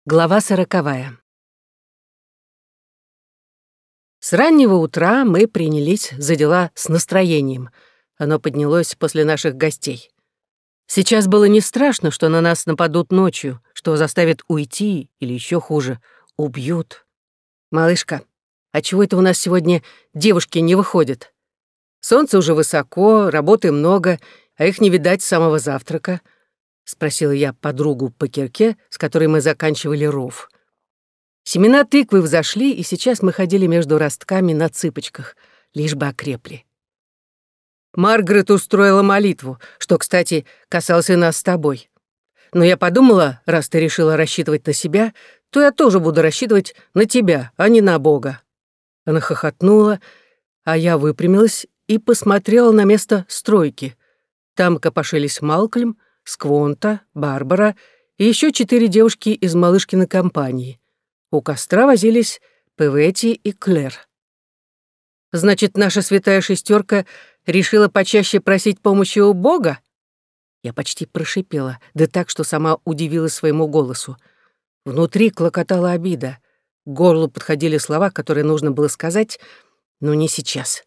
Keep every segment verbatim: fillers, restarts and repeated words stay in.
Глава сороковая. С раннего утра мы принялись за дела с настроением. Оно поднялось после наших гостей. Сейчас было не страшно, что на нас нападут ночью, что заставят уйти или еще хуже, убьют. «Малышка, а чего это у нас сегодня девушки не выходят? Солнце уже высоко, работы много, а их не видать с самого завтрака», — спросила я подругу по кирке, с которой мы заканчивали ров. Семена тыквы взошли, и сейчас мы ходили между ростками на цыпочках, лишь бы окрепли. Маргарет устроила молитву, что, кстати, касалось и нас с тобой. Но я подумала, раз ты решила рассчитывать на себя, то я тоже буду рассчитывать на тебя, а не на Бога. Она хохотнула, а я выпрямилась и посмотрела на место стройки. Там копошились Малкольм, Сквонта, Барбара и еще четыре девушки из малышкиной компании. У костра возились Певетти и Клэр. Значит, наша святая шестерка решила почаще просить помощи у Бога? Я почти прошипела, да так, что сама удивилась своему голосу. Внутри клокотала обида. К горлу подходили слова, которые нужно было сказать, но не сейчас.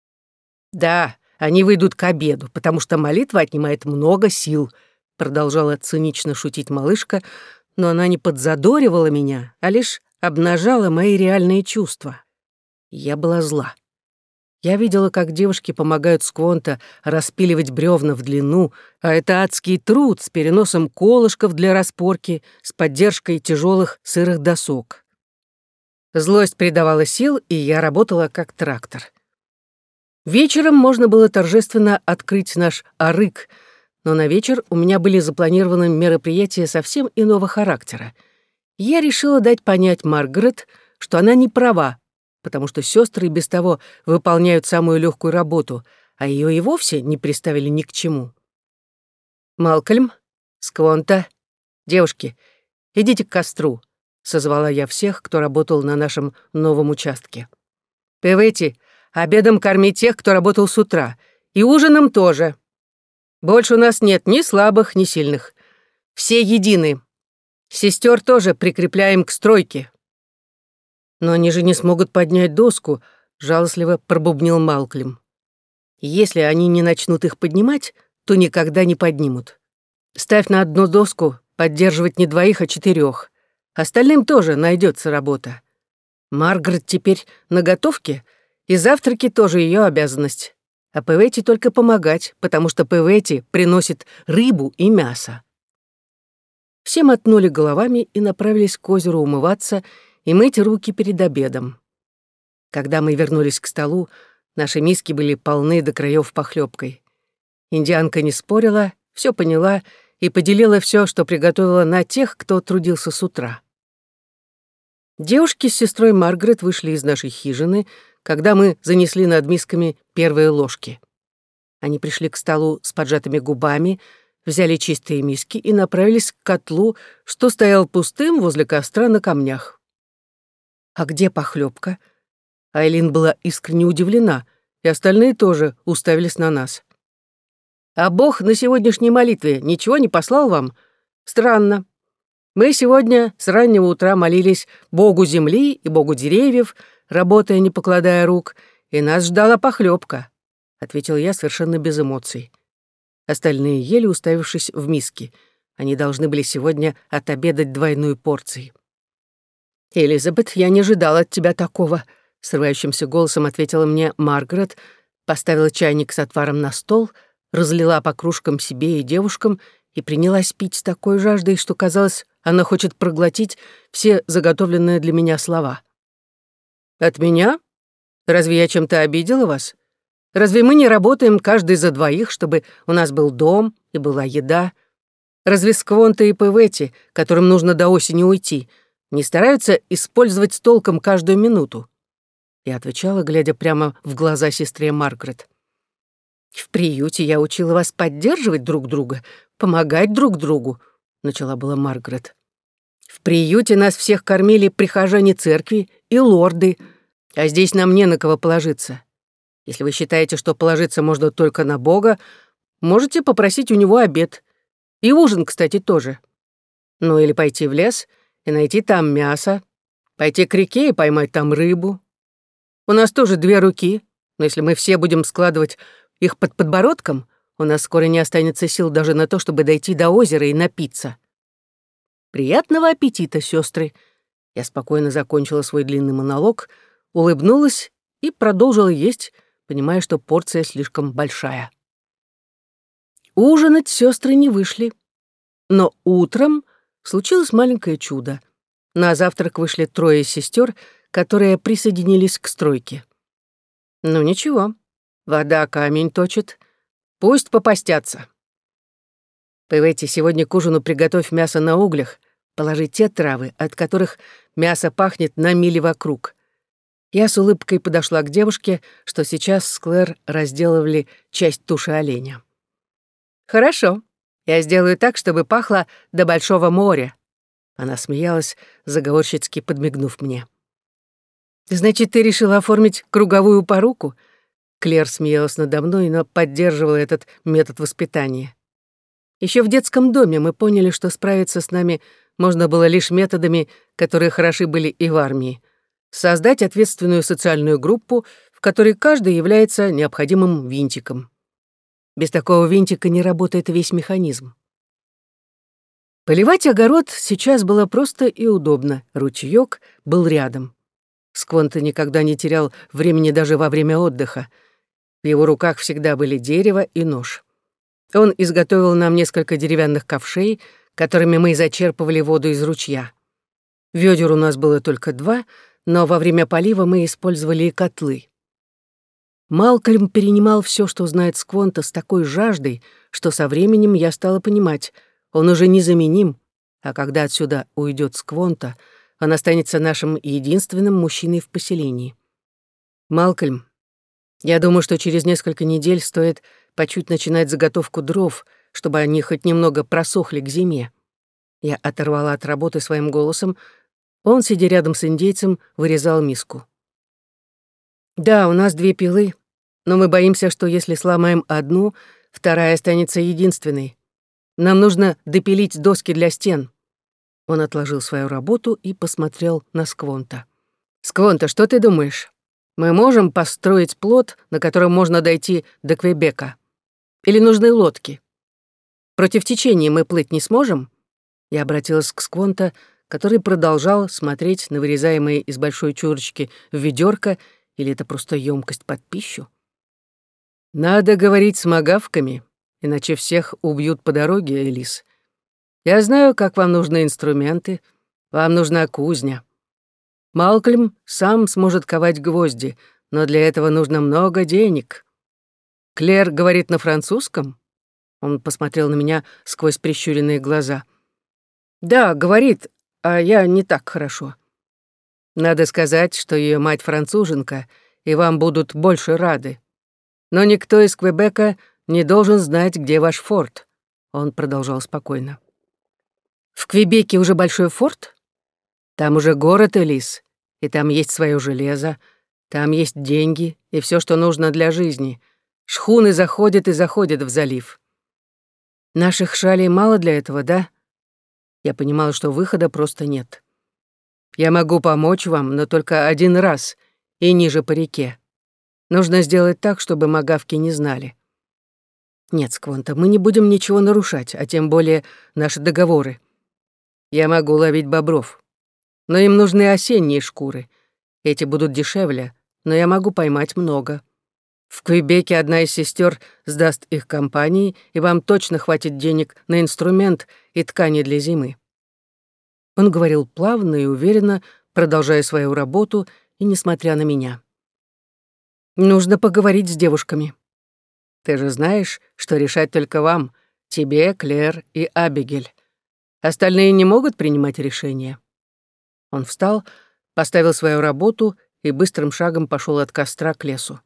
Да, они выйдут к обеду, потому что молитва отнимает много сил, продолжала цинично шутить малышка, но она не подзадоривала меня, а лишь обнажала мои реальные чувства. Я была зла. Я видела, как девушки помогают Сквонта распиливать бревна в длину, а это адский труд с переносом колышков для распорки, с поддержкой тяжелых сырых досок. Злость придавала сил, и я работала как трактор. Вечером можно было торжественно открыть наш арык, но на вечер у меня были запланированы мероприятия совсем иного характера. Я решила дать понять Маргарет, что она не права, потому что сестры без того выполняют самую легкую работу, а ее и вовсе не приставили ни к чему. «Малкольм, Сквонта, девушки, идите к костру», — созвала я всех, кто работал на нашем новом участке. «Певетти, обедом корми тех, кто работал с утра, и ужином тоже. Больше у нас нет ни слабых, ни сильных. Все едины. Сестер тоже прикрепляем к стройке». «Но они же не смогут поднять доску», — жалостливо пробубнил Малкольм. «Если они не начнут их поднимать, то никогда не поднимут. Ставь на одну доску поддерживать не двоих, а четырех. Остальным тоже найдется работа. Маргарет теперь на готовке, и завтраки тоже ее обязанность. А Певетти только помогать, потому что Певетти приносит рыбу и мясо». Все мотнули головами и направились к озеру умываться и мыть руки перед обедом. Когда мы вернулись к столу, наши миски были полны до краев похлебкой. Индианка не спорила, все поняла и поделила все, что приготовила, на тех, кто трудился с утра. Девушки с сестрой Маргарет вышли из нашей хижины, когда мы занесли над мисками первые ложки. Они пришли к столу с поджатыми губами, взяли чистые миски и направились к котлу, что стоял пустым возле костра на камнях. «А где похлебка?» Айлин была искренне удивлена, и остальные тоже уставились на нас. «А Бог на сегодняшней молитве ничего не послал вам? Странно. Мы сегодня с раннего утра молились Богу земли и Богу деревьев, работая, не покладая рук, и нас ждала похлебка», — ответил я совершенно без эмоций. Остальные ели, уставившись в миски. Они должны были сегодня отобедать двойной порцией. «Элизабет, я не ожидала от тебя такого», — срывающимся голосом ответила мне Маргарет, поставила чайник с отваром на стол, разлила по кружкам себе и девушкам и принялась пить с такой жаждой, что, казалось, она хочет проглотить все заготовленные для меня слова. «От меня? Разве я чем-то обидела вас? Разве мы не работаем каждый за двоих, чтобы у нас был дом и была еда? Разве Сквонта и Певетти, которым нужно до осени уйти, не стараются использовать с толком каждую минуту?» Я отвечала, глядя прямо в глаза сестре Маргарет. «В приюте я учила вас поддерживать друг друга, помогать друг другу», — начала была Маргарет. «В приюте нас всех кормили прихожане церкви и лорды, а здесь нам не на кого положиться. Если вы считаете, что положиться можно только на Бога, можете попросить у него обед. И ужин, кстати, тоже. Ну или пойти в лес и найти там мясо, пойти к реке и поймать там рыбу. У нас тоже две руки, но если мы все будем складывать их под подбородком, у нас скоро не останется сил даже на то, чтобы дойти до озера и напиться. Приятного аппетита, сестры. Я спокойно закончила свой длинный монолог, улыбнулась и продолжила есть, понимая, что порция слишком большая. Ужинать сестры не вышли, но утром случилось маленькое чудо. На завтрак вышли трое сестер, которые присоединились к стройке. Ну ничего, вода камень точит, пусть попастятся. Пойдите сегодня к ужину приготовь мясо на углях, положи те травы, от которых мясо пахнет на мили вокруг. Я с улыбкой подошла к девушке, что сейчас с Клэр разделывали часть туши оленя. «Хорошо, я сделаю так, чтобы пахло до Большого моря». Она смеялась, заговорщицки подмигнув мне. «Значит, ты решила оформить круговую поруку?» Клэр смеялась надо мной, но поддерживала этот метод воспитания. Еще в детском доме мы поняли, что справиться с нами можно было лишь методами, которые хороши были и в армии. Создать ответственную социальную группу, в которой каждый является необходимым винтиком. Без такого винтика не работает весь механизм. Поливать огород сейчас было просто и удобно. Ручеёк был рядом. Сквонте никогда не терял времени даже во время отдыха. В его руках всегда были дерево и нож. Он изготовил нам несколько деревянных ковшей, которыми мы зачерпывали воду из ручья. Вёдер у нас было только два, но во время полива мы использовали и котлы. Малкольм перенимал все, что знает Сквонте, с такой жаждой, что со временем я стала понимать, он уже незаменим, а когда отсюда уйдет Сквонте, он останется нашим единственным мужчиной в поселении. Малкольм, я думаю, что через несколько недель стоит по чуть начинать заготовку дров, чтобы они хоть немного просохли к зиме. Я оторвала от работы своим голосом. Он, сидя рядом с индейцем, вырезал миску. «Да, у нас две пилы, но мы боимся, что если сломаем одну, вторая останется единственной. Нам нужно допилить доски для стен». Он отложил свою работу и посмотрел на Сквонте. «Сквонте, что ты думаешь? Мы можем построить плот, на котором можно дойти до Квебека? Или нужны лодки? Против течения мы плыть не сможем?» Я обратилась к Сквонте, который продолжал смотреть на вырезаемые из большой чурочки в ведёрко, или это просто ёмкость под пищу. «Надо говорить с магавками, иначе всех убьют по дороге, Элис. Я знаю, как вам нужны инструменты, вам нужна кузня. Малкольм сам сможет ковать гвозди, но для этого нужно много денег. Клэр говорит на французском?» Он посмотрел на меня сквозь прищуренные глаза. «Да, говорит, а я не так хорошо. Надо сказать, что ее мать француженка, и вам будут больше рады. Но никто из Квебека не должен знать, где ваш форт». Он продолжал спокойно. «В Квебеке уже большой форт? Там уже город, Элис, и там есть свое железо, там есть деньги и все, что нужно для жизни. Шхуны заходят и заходят в залив. Наших шалей мало для этого, да?» Я понимала, что выхода просто нет. «Я могу помочь вам, но только один раз и ниже по реке. Нужно сделать так, чтобы магавки не знали». «Нет, Сквонте, мы не будем ничего нарушать, а тем более наши договоры. Я могу ловить бобров, но им нужны осенние шкуры. Эти будут дешевле, но я могу поймать много. В Квебеке одна из сестер сдаст их компании, и вам точно хватит денег на инструмент и ткани для зимы». Он говорил плавно и уверенно, продолжая свою работу и несмотря на меня. «Нужно поговорить с девушками. Ты же знаешь, что решать только вам, тебе, Клэр и Абигель. Остальные не могут принимать решения». Он встал, поставил свою работу и быстрым шагом пошел от костра к лесу.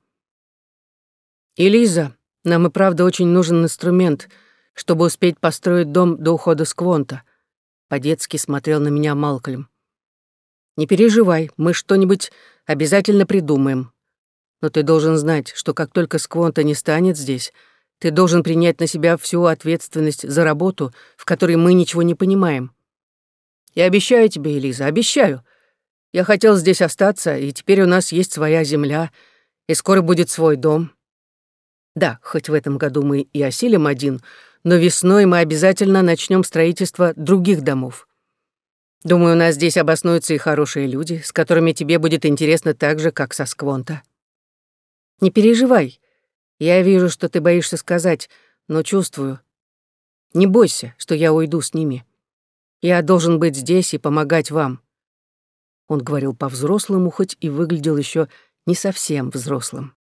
«Элиза, нам и правда очень нужен инструмент, чтобы успеть построить дом до ухода Сквонте», — по-детски смотрел на меня Малкольм. «Не переживай, мы что-нибудь обязательно придумаем. Но ты должен знать, что как только Сквонте не станет здесь, ты должен принять на себя всю ответственность за работу, в которой мы ничего не понимаем. Я обещаю тебе, Элиза, обещаю. Я хотел здесь остаться, и теперь у нас есть своя земля, и скоро будет свой дом. Да, хоть в этом году мы и осилим один, но весной мы обязательно начнем строительство других домов. Думаю, у нас здесь обоснуются и хорошие люди, с которыми тебе будет интересно так же, как со Сквонта. Не переживай. Я вижу, что ты боишься сказать, но чувствую. Не бойся, что я уйду с ними. Я должен быть здесь и помогать вам. Он говорил по-взрослому, хоть и выглядел еще не совсем взрослым.